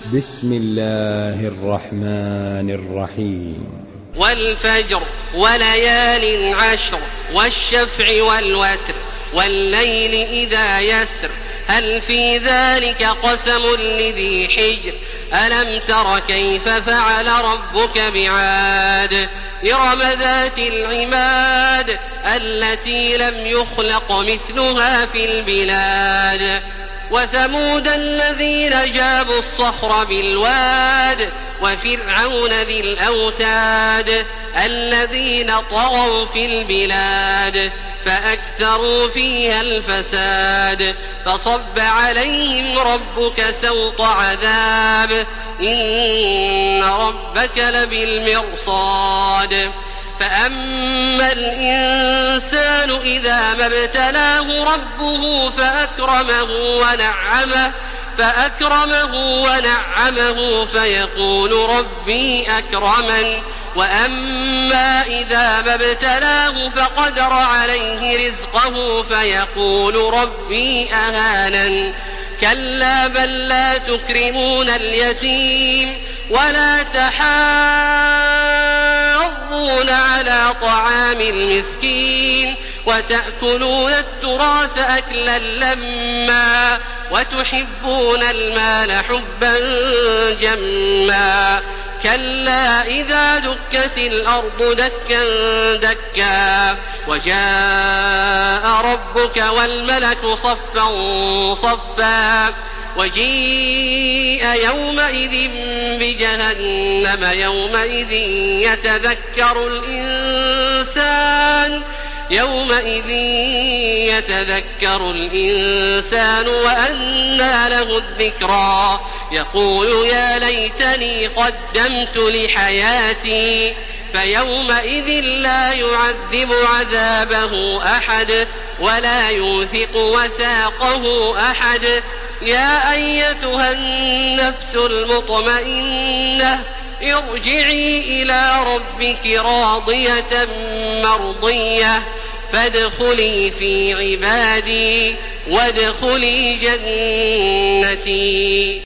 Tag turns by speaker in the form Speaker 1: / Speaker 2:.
Speaker 1: بسم الله الرحمن الرحيم.
Speaker 2: والفجر وليال عشر والشفع والوتر والليل إذا يسر هل في ذلك قسم لذي حجر ألم تر كيف فعل ربك بعاد إرم ذات العماد التي لم يخلق مثلها في البلاد وثمود الذين جابوا الصخر بالواد وفرعون ذي الأوتاد الذين طغوا في البلاد فأكثروا فيها الفساد فصب عليهم ربك سوط عذاب إن ربك لبالمرصاد فأما الإنسان إذا ما ابتلاه ربه فأكرمه ونعمه فيقول ربي أكرمن وأما إذا ما ابتلاه فقدر عليه رزقه فيقول ربي أهانن كلا بل لا تكرمون اليتيم ولا تحاضون على طعام المسكين وتأكلون التراث أكلا لما وتحبون المال حبا جما كلا إذا دكت الأرض دكا دكا وجاء ربك والملك صفا صفا وجيء يومئذ بجهنم يومئذ يتذكر الإنسان وأنى له الذكرى يقول يا ليتني قدمت لحياتي فيومئذ لا يعذب عذابه أحد ولا يوثق وثاقه أحد يا أيتها النفس المطمئنة ارجعي إلى ربك راضية مرضية فادخلي في عبادي وادخلي جنتي.